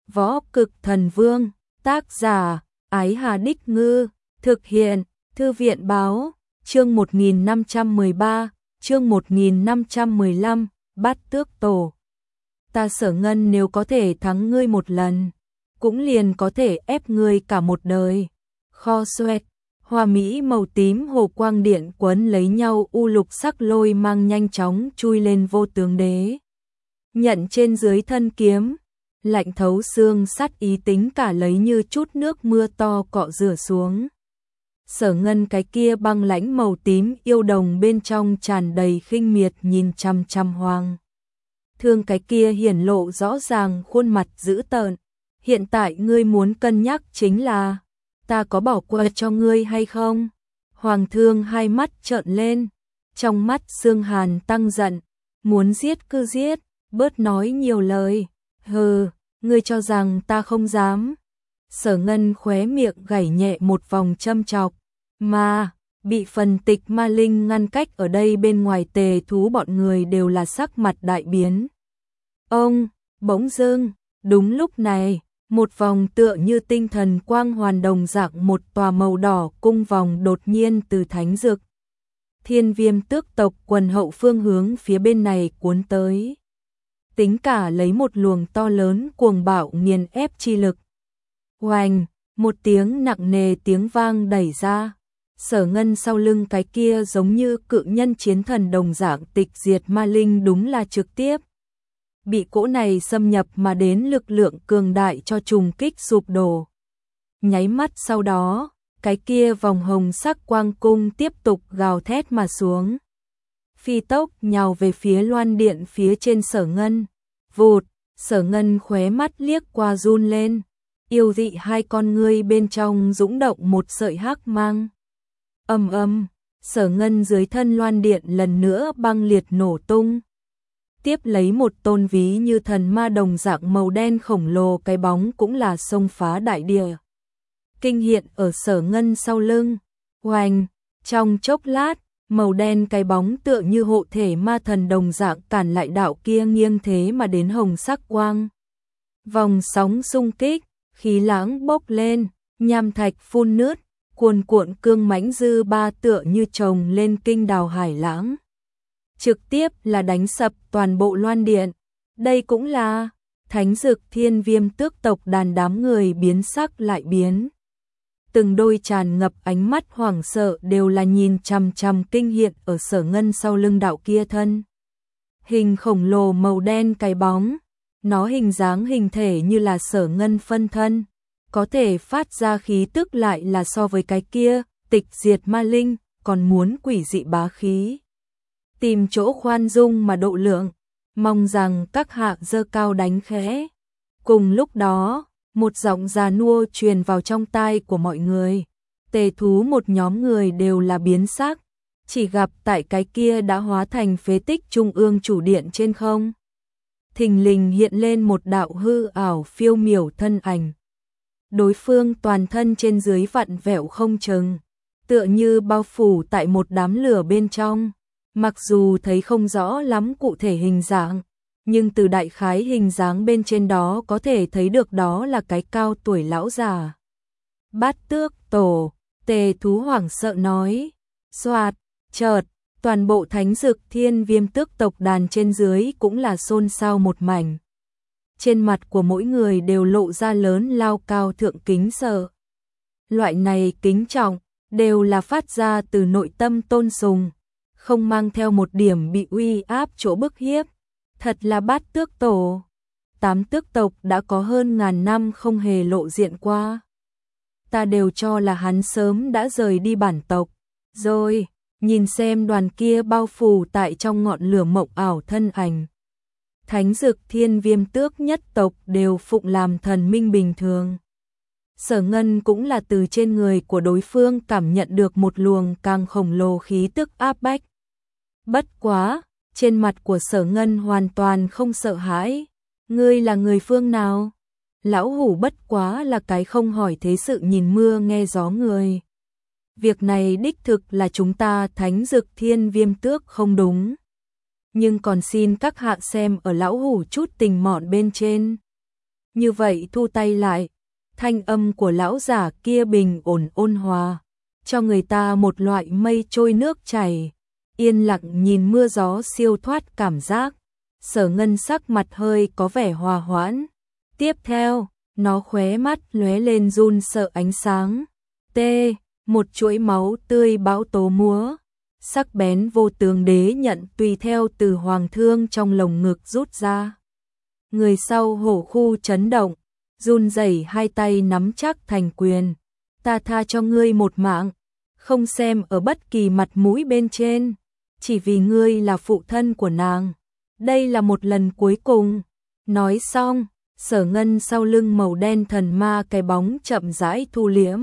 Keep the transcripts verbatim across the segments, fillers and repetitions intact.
Võ Cực Thần Vương, tác giả, Ái Hà Đích Ngư, thực hiện, Thư viện Báo, chương một nghìn năm trăm mười ba, chương một nghìn năm trăm mười lăm, Bát Tước Tổ. Ta Sở Ngân nếu có thể thắng ngươi một lần, cũng liền có thể ép ngươi cả một đời. Kho xoẹt, hoa mỹ màu tím hồ quang điện quấn lấy nhau, u lục sắc lôi mang nhanh chóng chui lên vô tướng đế. Nhận trên dưới thân kiếm, lạnh thấu xương, sát ý tính cả lấy như chút nước mưa to cọ rửa xuống. Sở Ngân cái kia băng lãnh màu tím yêu đồng bên trong tràn đầy khinh miệt nhìn chăm chăm Hoàng Thương cái kia hiển lộ rõ ràng khuôn mặt dữ tợn. Hiện tại ngươi muốn cân nhắc chính là ta có bỏ qua cho ngươi hay không? Hoàng Thương hai mắt trợn lên, trong mắt xương hàn tăng giận, muốn giết cứ giết, bớt nói nhiều lời. Hừ, ngươi cho rằng ta không dám? Sở Ngân khóe miệng gảy nhẹ một vòng châm chọc, mà bị phần tịch ma linh ngăn cách ở đây bên ngoài. Tề Thú bọn người đều là sắc mặt đại biến. Ông, bỗng dưng, đúng lúc này, một vòng tựa như tinh thần quang hoàn đồng dạng một tòa màu đỏ cung vòng đột nhiên từ Thánh Dực Thiên Viêm tước tộc quần hậu phương hướng phía bên này cuốn tới. Tính cả lấy một luồng to lớn cuồng bạo nghiền ép chi lực. Oành, một tiếng nặng nề tiếng vang đẩy ra. Sở Ngân sau lưng cái kia giống như cự nhân chiến thần đồng dạng tịch diệt ma linh đúng là trực tiếp bị cỗ này xâm nhập mà đến lực lượng cường đại cho trùng kích sụp đổ. Nháy mắt sau đó, cái kia vòng hồng sắc quang cung tiếp tục gào thét mà xuống. Phi tốc nhào về phía loan điện phía trên Sở Ngân. Vụt, Sở Ngân khóe mắt liếc qua run lên. Yêu dị hai con ngươi bên trong dũng động một sợi hắc mang. Ầm ầm, Sở Ngân dưới thân loan điện lần nữa băng liệt nổ tung. Tiếp lấy một tôn ví như thần ma đồng dạng màu đen khổng lồ cái bóng cũng là xông phá đại địa. Kinh hiện ở Sở Ngân sau lưng. Oanh, trong chốc lát, màu đen cái bóng tựa như hộ thể ma thần đồng dạng cản lại đạo kia nghiêng thế mà đến hồng sắc quang. Vòng sóng xung kích, khí lãng bốc lên, nham thạch phun nứt, cuồn cuộn cương mãnh dư ba tựa như chồng lên kinh đào hải lãng. Trực tiếp là đánh sập toàn bộ loan điện. Đây cũng là Thánh Dực Thiên Viêm tước tộc đàn đám người biến sắc lại biến. Từng đôi tràn ngập ánh mắt hoảng sợ đều là nhìn chằm chằm kinh hiện ở Sở Ngân sau lưng đạo kia thân. Hình khổng lồ màu đen cái bóng, nó hình dáng hình thể như là Sở Ngân phân thân, có thể phát ra khí tức lại là so với cái kia, tịch diệt ma linh, còn muốn quỷ dị bá khí. Tìm chỗ khoan dung mà độ lượng, mong rằng các hạ dơ cao đánh khẽ. Cùng lúc đó, một giọng già nua truyền vào trong tai của mọi người. Tề Thú một nhóm người đều là biến sắc, chỉ gặp tại cái kia đã hóa thành phế tích trung ương chủ điện trên không. Thình lình hiện lên một đạo hư ảo phiêu miểu thân ảnh. Đối phương toàn thân trên dưới vặn vẹo không chừng, tựa như bao phủ tại một đám lửa bên trong. Mặc dù thấy không rõ lắm cụ thể hình dạng, nhưng từ đại khái hình dáng bên trên đó có thể thấy được đó là cái cao tuổi lão già. Bát Tước Tổ, Tề Thú hoảng sợ nói. Xoạt, chợt, toàn bộ Thánh Dực Thiên Viêm tước tộc đàn trên dưới cũng là xôn xao một mảnh. Trên mặt của mỗi người đều lộ ra lớn lao cao thượng kính sợ. Loại này kính trọng, đều là phát ra từ nội tâm tôn sùng, không mang theo một điểm bị uy áp chỗ bức hiếp. Thật là Bát Tước Tổ. Tám tước tộc đã có hơn ngàn năm không hề lộ diện qua. Ta đều cho là hắn sớm đã rời đi bản tộc. Rồi, nhìn xem đoàn kia bao phủ tại trong ngọn lửa mộng ảo thân ảnh. Thánh Dực Thiên Viêm tước nhất tộc đều phụng làm thần minh bình thường. Sở Ngân cũng là từ trên người của đối phương cảm nhận được một luồng càng khổng lồ khí tức áp bách. Bất quá, trên mặt của Sở Ngân hoàn toàn không sợ hãi. Ngươi là người phương nào? Lão hủ bất quá là cái không hỏi thế sự nhìn mưa nghe gió người. Việc này đích thực là chúng ta Thánh Dực Thiên Viêm tước không đúng. Nhưng còn xin các hạ xem ở lão hủ chút tình mọn bên trên. như vậy thu tay lại. Thanh âm của lão giả kia bình ổn ôn hòa, cho người ta một loại mây trôi nước chảy, yên lặng nhìn mưa gió siêu thoát cảm giác. Sở Ngân sắc mặt hơi có vẻ hòa hoãn. Tiếp theo, nó khóe mắt lóe lên run sợ ánh sáng. T, một chuỗi máu tươi bão tố múa, sắc bén vô tướng đế nhận tùy theo từ hoàng thương trong lồng ngực rút ra. Người sau hổ khu chấn động, run rẩy hai tay nắm chắc thành quyền. Ta tha cho ngươi một mạng, không xem ở bất kỳ mặt mũi bên trên, chỉ vì ngươi là phụ thân của nàng. Đây là một lần cuối cùng. Nói xong, Sở Ngân sau lưng màu đen thần ma cái bóng chậm rãi thu liễm,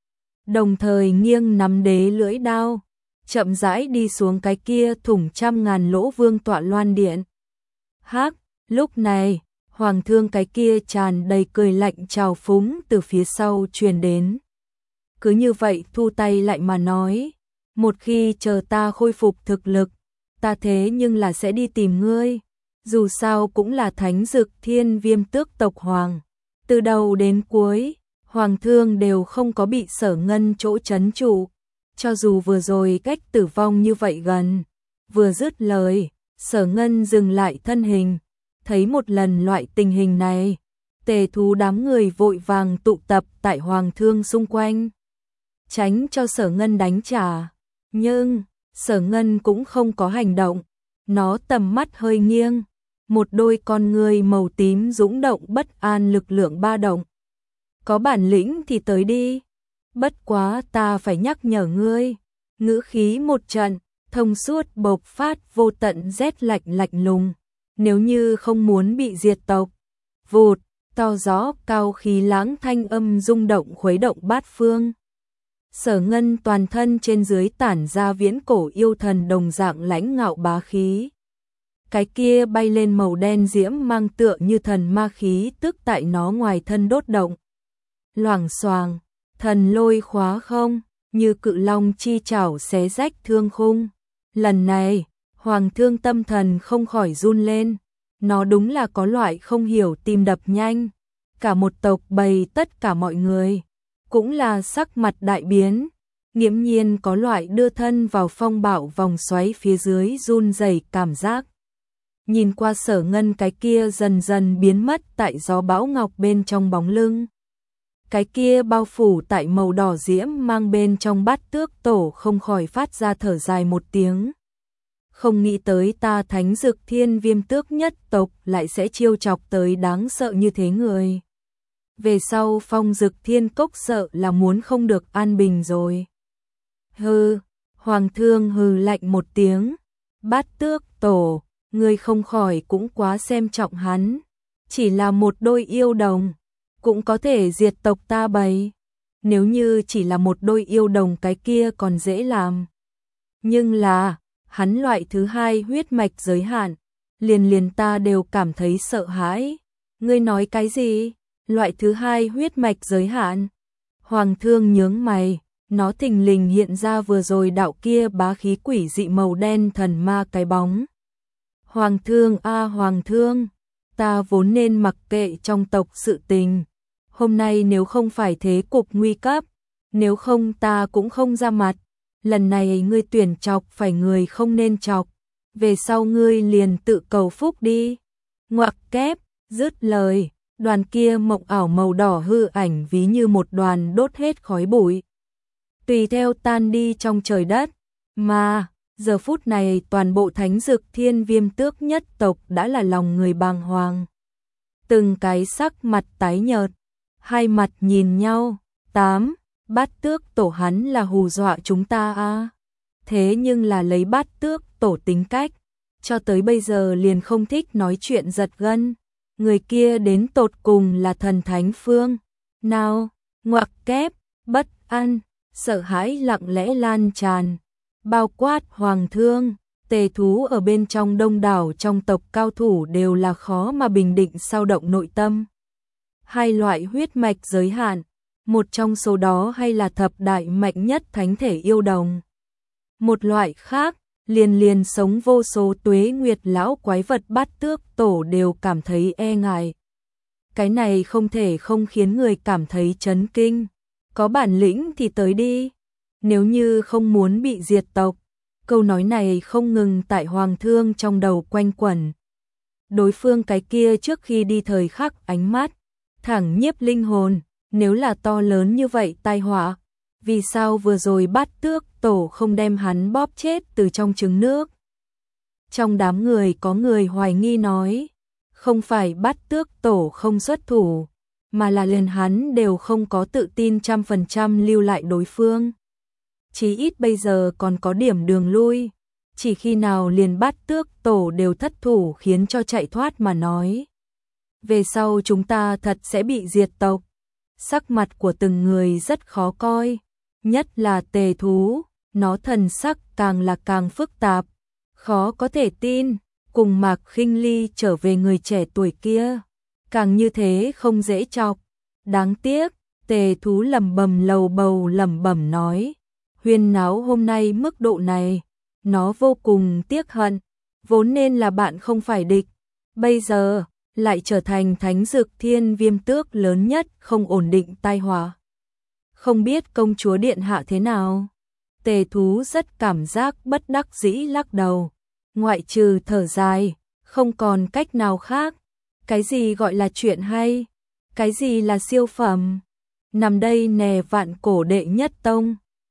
đồng thời nghiêng nắm đế lưỡi đao, chậm rãi đi xuống cái kia thủng trăm ngàn lỗ vương tọa loan điện. Hắc, lúc này, hoàng thương cái kia tràn đầy cười lạnh trào phúng từ phía sau truyền đến. Cứ như vậy thu tay lại mà nói, một khi chờ ta khôi phục thực lực, ta thế nhưng là sẽ đi tìm ngươi. Dù sao cũng là Thánh Dực Thiên Viêm Tước tộc hoàng. Từ đầu đến cuối, hoàng thương đều không có bị Sở Ngân chỗ trấn trụ. Cho dù vừa rồi cách tử vong như vậy gần. Vừa dứt lời, Sở Ngân dừng lại thân hình. Thấy một lần loại tình hình này, tề thú đám người vội vàng tụ tập tại hoàng thương xung quanh, tránh cho Sở Ngân đánh trả. Nhưng, Sở Ngân cũng không có hành động. Nó tầm mắt hơi nghiêng, một đôi con ngươi màu tím dũng động bất an lực lượng ba động. Có bản lĩnh thì tới đi. Bất quá ta phải nhắc nhở ngươi. Ngữ khí một trận, thông suốt bộc phát vô tận rét lạnh lạnh lùng. Nếu như không muốn bị diệt tộc. Vụt, to gió cao khí lãng thanh âm rung động khuấy động bát phương. Sở Ngân toàn thân trên dưới tản ra viễn cổ yêu thần đồng dạng lãnh ngạo bá khí. Cái kia bay lên màu đen diễm mang tựa như thần ma khí tức tại nó ngoài thân đốt động. Loảng xoàng, thần lôi khóa không, như cự long chi chảo xé rách thương khung. Lần này, hoàng thương tâm thần không khỏi run lên. Nó đúng là có loại không hiểu tim đập nhanh. Cả một tộc bầy tất cả mọi người cũng là sắc mặt đại biến, nghiễm nhiên có loại đưa thân vào phong bạo vòng xoáy phía dưới run rẩy cảm giác. Nhìn qua Sở Ngân cái kia dần dần biến mất tại gió bão ngọc bên trong bóng lưng. Cái kia bao phủ tại màu đỏ diễm mang bên trong bát tước tổ không khỏi phát ra thở dài một tiếng. Không nghĩ tới ta Thánh Dực Thiên Viêm Tước nhất tộc lại sẽ chiêu chọc tới đáng sợ như thế người. Về sau Phong Dực Thiên Cốc sợ là muốn không được an bình rồi. Hừ, hoàng thương hừ lạnh một tiếng. Bát tước tổ, ngươi không khỏi cũng quá xem trọng hắn. Chỉ là một đôi yêu đồng, cũng có thể diệt tộc ta bầy. Nếu như chỉ là một đôi yêu đồng cái kia còn dễ làm. Nhưng là, hắn loại thứ hai huyết mạch giới hạn, liền liền ta đều cảm thấy sợ hãi. Ngươi nói cái gì? Loại thứ hai huyết mạch giới hạn. Hoàng thương nhướng mày, nó thình lình hiện ra vừa rồi đạo kia bá khí quỷ dị màu đen thần ma cái bóng. Hoàng thương a à, hoàng thương, ta vốn nên mặc kệ trong tộc sự tình. Hôm nay nếu không phải thế cục nguy cấp, nếu không ta cũng không ra mặt. Lần này ngươi tuyển chọc phải người không nên chọc, về sau ngươi liền tự cầu phúc đi. Ngoặc kép, dứt lời. Đoàn kia mộng ảo màu đỏ hư ảnh ví như một đoàn đốt hết khói bụi, tùy theo tan đi trong trời đất. Mà, giờ phút này toàn bộ Thánh Dực Thiên Viêm Tước nhất tộc đã là lòng người bàng hoàng. Từng cái sắc mặt tái nhợt, hai mặt nhìn nhau. Tám, bát tước tổ hắn là hù dọa chúng ta à. Thế nhưng là lấy bát tước tổ tính cách, cho tới bây giờ liền không thích nói chuyện giật gân. Người kia đến tột cùng là thần thánh phương nào? Ngoặc kép, bất an, sợ hãi lặng lẽ lan tràn, bao quát hoàng thương, tề thú ở bên trong đông đảo trong tộc cao thủ đều là khó mà bình định sao động nội tâm. Hai loại huyết mạch giới hạn, một trong số đó hay là thập đại mạnh nhất thánh thể yêu đồng. Một loại khác, liền liền sống vô số tuế nguyệt lão quái vật bát tước tổ đều cảm thấy e ngại. cái này không thể không khiến người cảm thấy chấn kinh. Có bản lĩnh thì tới đi, nếu như không muốn bị diệt tộc. Câu nói này không ngừng tại Hoàng Thương trong đầu quanh quẩn. Đối phương cái kia trước khi đi thời khắc ánh mắt, thẳng nhiếp linh hồn, nếu là to lớn như vậy tai họa, vì sao vừa rồi Bát Tước Tổ không đem hắn bóp chết từ trong trứng nước? Trong đám người có người hoài nghi nói, không phải Bát Tước Tổ không xuất thủ, mà là liền hắn đều không có tự tin trăm phần trăm lưu lại đối phương. Chí ít bây giờ còn có điểm đường lui, chỉ khi nào liền Bát Tước Tổ đều thất thủ khiến cho chạy thoát mà nói. Về sau chúng ta thật sẽ bị diệt tộc. Sắc mặt của từng người rất khó coi, nhất là Tề Thú, nó thần sắc càng là càng phức tạp, khó có thể tin, cùng Mạc Khinh Ly trở về người trẻ tuổi kia, càng như thế không dễ chọc. Đáng tiếc, Tề Thú lẩm bẩm lầu bầu lẩm bẩm nói, huyên náo hôm nay mức độ này, nó vô cùng tiếc hận, vốn nên là bạn không phải địch, bây giờ lại trở thành Thánh Dực Thiên Viêm Tước lớn nhất không ổn định tai họa. Không biết công chúa điện hạ thế nào? Tề Thú rất cảm giác bất đắc dĩ lắc đầu, ngoại trừ thở dài, không còn cách nào khác. Cái gì gọi là chuyện hay? Cái gì là siêu phẩm? Nằm đây nè vạn cổ đệ nhất tông,